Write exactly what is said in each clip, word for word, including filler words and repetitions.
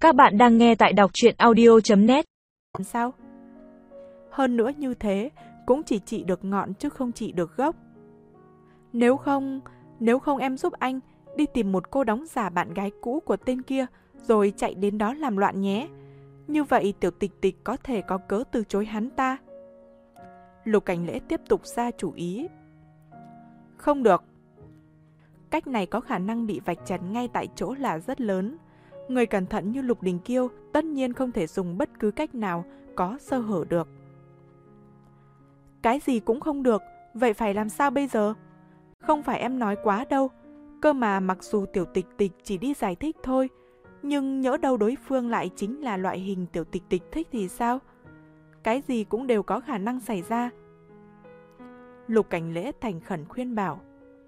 Các bạn đang nghe tại đọc truyện audio chấm net. Sao? Hơn nữa như thế cũng chỉ trị được ngọn chứ không trị được gốc. Nếu không, nếu không em giúp anh đi tìm một cô đóng giả bạn gái cũ của tên kia rồi chạy đến đó làm loạn nhé. Như vậy Tiểu Tịch Tịch có thể có cớ từ chối hắn ta. Lục Cảnh Lễ tiếp tục ra chủ ý. Không được. Cách này có khả năng bị vạch trần ngay tại chỗ là rất lớn. Người cẩn thận như Lục Đình Kiêu tất nhiên không thể dùng bất cứ cách nào có sơ hở được. Cái gì cũng không được, vậy phải làm sao bây giờ? Không phải em nói quá đâu. Cơ mà mặc dù Tiểu Tịch Tịch chỉ đi giải thích thôi, nhưng nhỡ đâu đối phương lại chính là loại hình Tiểu Tịch Tịch thích thì sao? Cái gì cũng đều có khả năng xảy ra. Lục Cảnh Lễ thành khẩn khuyên bảo.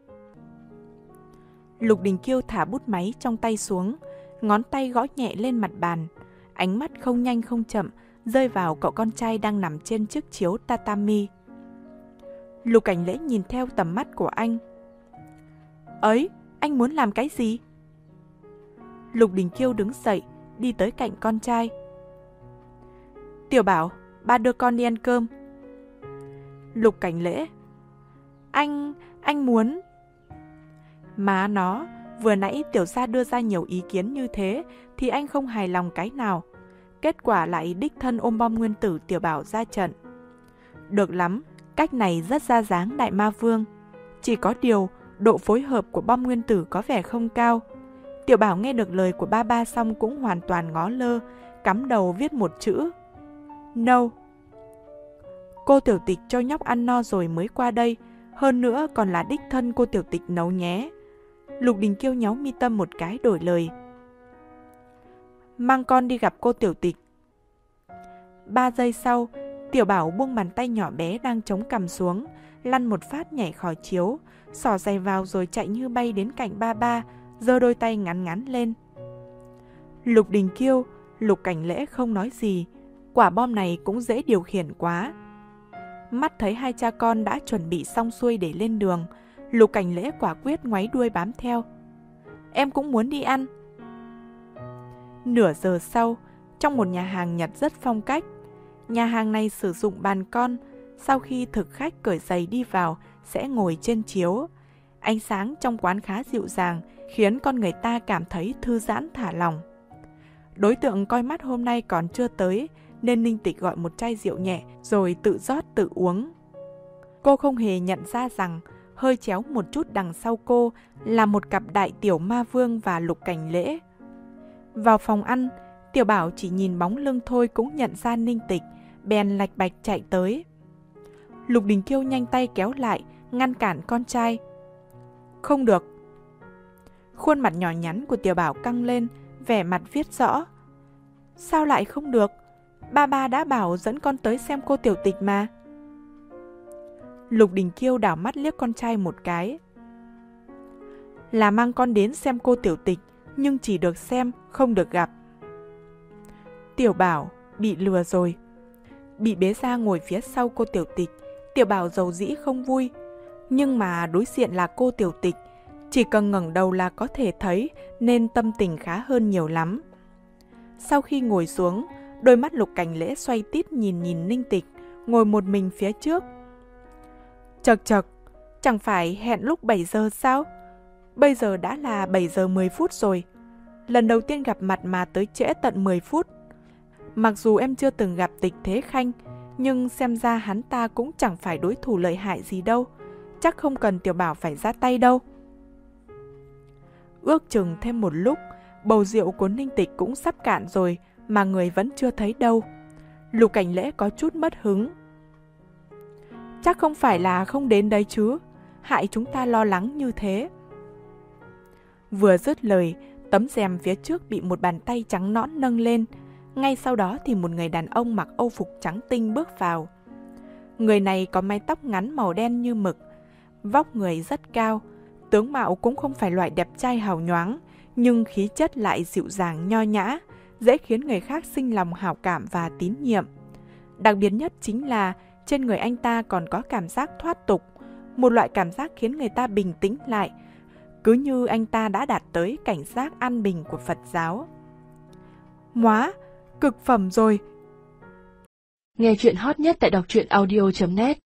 Lục Đình Kiêu thả bút máy trong tay xuống, ngón tay gõ nhẹ lên mặt bàn, ánh mắt không nhanh không chậm rơi vào cậu con trai đang nằm trên chiếc chiếu tatami. Lục Cảnh Lễ nhìn theo tầm mắt của anh. Ấy, anh muốn làm cái gì? Lục Đình Kiêu đứng dậy, đi tới cạnh con trai. Tiểu Bảo, ba đưa con đi ăn cơm. Lục Cảnh Lễ. Anh, anh muốn... Má nó, vừa nãy Tiểu Gia đưa ra nhiều ý kiến như thế thì anh không hài lòng cái nào. Kết quả lại đích thân ôm bom nguyên tử Tiểu Bảo ra trận. Được lắm, cách này rất ra dáng Đại Ma Vương. Chỉ có điều, độ phối hợp của bom nguyên tử có vẻ không cao. Tiểu Bảo nghe được lời của ba ba xong cũng hoàn toàn ngó lơ, cắm đầu viết một chữ. No. Cô Tiểu Tịch cho nhóc ăn no rồi mới qua đây, hơn nữa còn là đích thân cô Tiểu Tịch nấu nhé. Lục Đình Kiêu nháu mi tâm một cái đổi lời. Mang con đi gặp cô Tiểu Tịch. Ba giây sau, Tiểu Bảo buông bàn tay nhỏ bé đang chống cằm xuống, lăn một phát nhảy khỏi chiếu, xỏ giày vào rồi chạy như bay đến cạnh ba ba, giơ đôi tay ngắn ngắn lên. Lục Đình Kiêu, Lục Cảnh Lễ không nói gì, quả bom này cũng dễ điều khiển quá. Mắt thấy hai cha con đã chuẩn bị xong xuôi để lên đường, Lục Cảnh Lễ quả quyết ngoáy đuôi bám theo. Em cũng muốn đi ăn. Nửa giờ sau, trong một nhà hàng Nhật rất phong cách, nhà hàng này sử dụng bàn con, sau khi thực khách cởi giày đi vào sẽ ngồi trên chiếu. Ánh sáng trong quán khá dịu dàng, khiến con người ta cảm thấy thư giãn thả lỏng. Đối tượng coi mắt hôm nay còn chưa tới, nên Ninh Tịch gọi một chai rượu nhẹ rồi tự rót tự uống. Cô không hề nhận ra rằng hơi chéo một chút đằng sau cô là một cặp đại tiểu ma vương và Lục Cảnh Lễ. Vào phòng ăn, Tiểu Bảo chỉ nhìn bóng lưng thôi cũng nhận ra Ninh Tịch, bèn lạch bạch chạy tới. Lục Đình Kiêu nhanh tay kéo lại, ngăn cản con trai. Không được. Khuôn mặt nhỏ nhắn của Tiểu Bảo căng lên, vẻ mặt viết rõ. Sao lại không được? Ba ba đã bảo dẫn con tới xem cô Tiểu Tịch mà. Lục Đình Kiêu đảo mắt liếc con trai một cái. Là mang con đến xem cô Tiểu Tịch, nhưng chỉ được xem, không được gặp. Tiểu Bảo bị lừa rồi. Bị bế ra ngồi phía sau cô Tiểu Tịch, Tiểu Bảo dầu dĩ không vui. Nhưng mà đối diện là cô Tiểu Tịch, chỉ cần ngẩng đầu là có thể thấy, nên tâm tình khá hơn nhiều lắm. Sau khi ngồi xuống, đôi mắt Lục Cảnh Lễ xoay tít nhìn nhìn Ninh Tịch, ngồi một mình phía trước. Chật chật, chẳng phải hẹn lúc bảy giờ sao? Bây giờ đã là bảy giờ mười phút rồi. Lần đầu tiên gặp mặt mà tới trễ tận mười phút. Mặc dù em chưa từng gặp Tịch Thế Khanh, nhưng xem ra hắn ta cũng chẳng phải đối thủ lợi hại gì đâu. Chắc không cần Tiểu Bảo phải ra tay đâu. Ước chừng thêm một lúc, bầu rượu của Ninh Tịch cũng sắp cạn rồi mà người vẫn chưa thấy đâu. Lục Cảnh Lễ có chút mất hứng. Chắc không phải là không đến đấy chứ, hại chúng ta lo lắng như thế. Vừa dứt lời, tấm rèm phía trước bị một bàn tay trắng nõn nâng lên. Ngay sau đó thì một người đàn ông mặc âu phục trắng tinh bước vào. Người này có mái tóc ngắn màu đen như mực, vóc người rất cao, tướng mạo cũng không phải loại đẹp trai hào nhoáng, nhưng khí chất lại dịu dàng nho nhã, dễ khiến người khác sinh lòng hảo cảm và tín nhiệm. Đặc biệt nhất chính là trên người anh ta còn có cảm giác thoát tục, một loại cảm giác khiến người ta bình tĩnh lại, cứ như anh ta đã đạt tới cảnh giác an bình của Phật giáo. Móa, cực phẩm rồi. Nghe chuyện hot nhất tại đọc truyện audio chấm net.